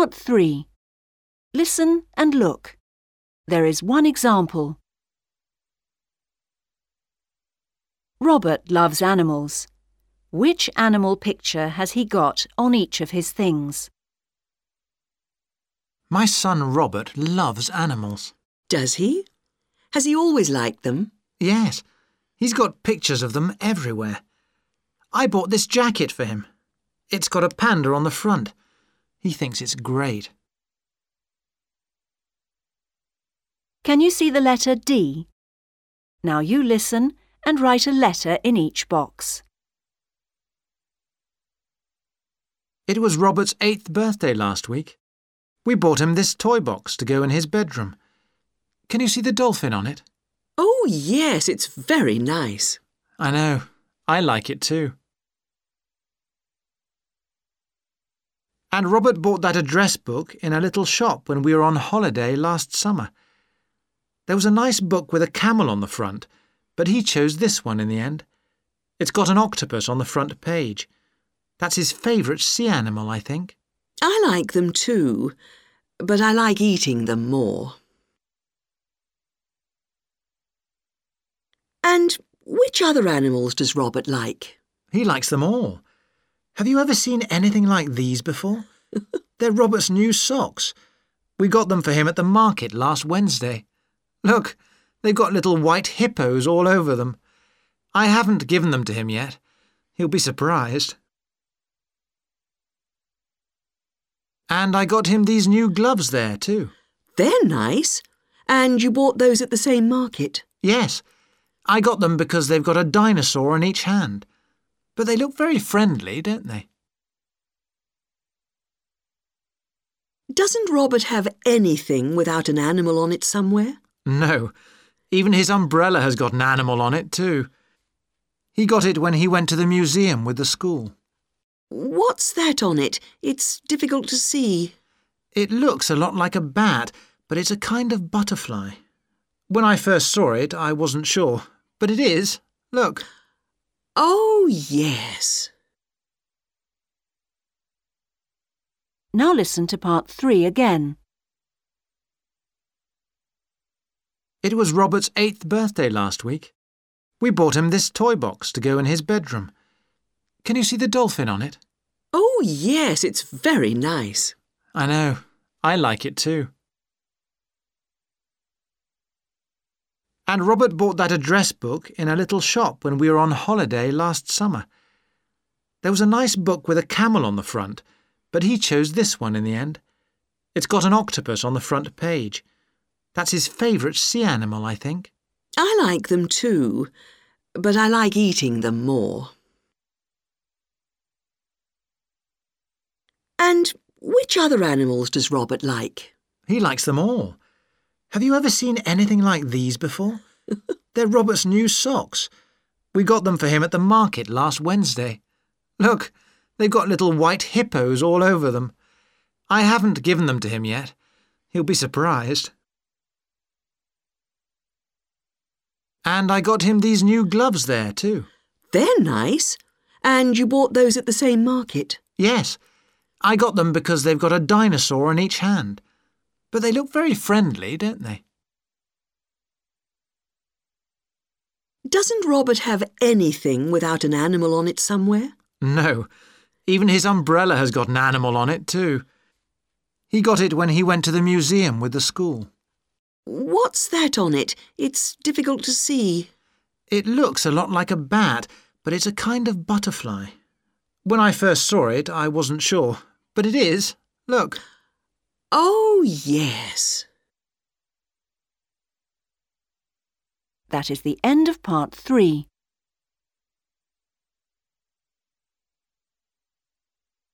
Part 3. Listen and look. There is one example. Robert loves animals. Which animal picture has he got on each of his things? My son Robert loves animals. Does he? Has he always liked them? Yes, he's got pictures of them everywhere. I bought this jacket for him. It's got a panda on the front. He thinks it's great. Can you see the letter D? Now you listen and write a letter in each box. It was Robert's 8th birthday last week. We bought him this toy box to go in his bedroom. Can you see the dolphin on it? Oh, yes, it's very nice. I know. I like it too. And Robert bought that address book in a little shop when we were on holiday last summer. There was a nice book with a camel on the front, but he chose this one in the end. It's got an octopus on the front page. That's his favourite sea animal, I think. I like them too, but I like eating them more. And which other animals does Robert like? He likes them all. Have you ever seen anything like these before? They're Robert's new socks. We got them for him at the market last Wednesday. Look, they've got little white hippos all over them. I haven't given them to him yet. He'll be surprised. And I got him these new gloves there too. They're nice. And you bought those at the same market? Yes. I got them because they've got a dinosaur on each hand. But they look very friendly, don't they? Doesn't Robert have anything without an animal on it somewhere? No. Even his umbrella has got an animal on it too. He got it when he went to the museum with the school. What's that on it? It's difficult to see. It looks a lot like a bat, but it's a kind of butterfly. When I first saw it, I wasn't sure. But it is. Look. Oh, yes. Now listen to Part 3 again. It was Robert's 8th birthday last week. We bought him this toy box to go in his bedroom. Can you see the dolphin on it? Oh, yes, it's very nice. I know. I like it too. And Robert bought that address book in a little shop when we were on holiday last summer. There was a nice book with a camel on the front, but he chose this one in the end. It's got an octopus on the front page. That's his favourite sea animal, I think. I like them too, but I like eating them more. And which other animals does Robert like? He likes them all. Have you ever seen anything like these before? They're Robert's new socks. We got them for him at the market last Wednesday. Look, they've got little white hippos all over them. I haven't given them to him yet. He'll be surprised. And I got him these new gloves there too. They're nice. And you bought those at the same market? Yes. I got them because they've got a dinosaur on each hand. But they look very friendly, don't they? Doesn't Robert have anything without an animal on it somewhere? No. Even his umbrella has got an animal on it too. He got it when he went to the museum with the school. What's that on it? It's difficult to see. It looks a lot like a bat, but it's a kind of butterfly. When I first saw it, I wasn't sure. But it is. Look. Oh, yes. That is the end of Part 3.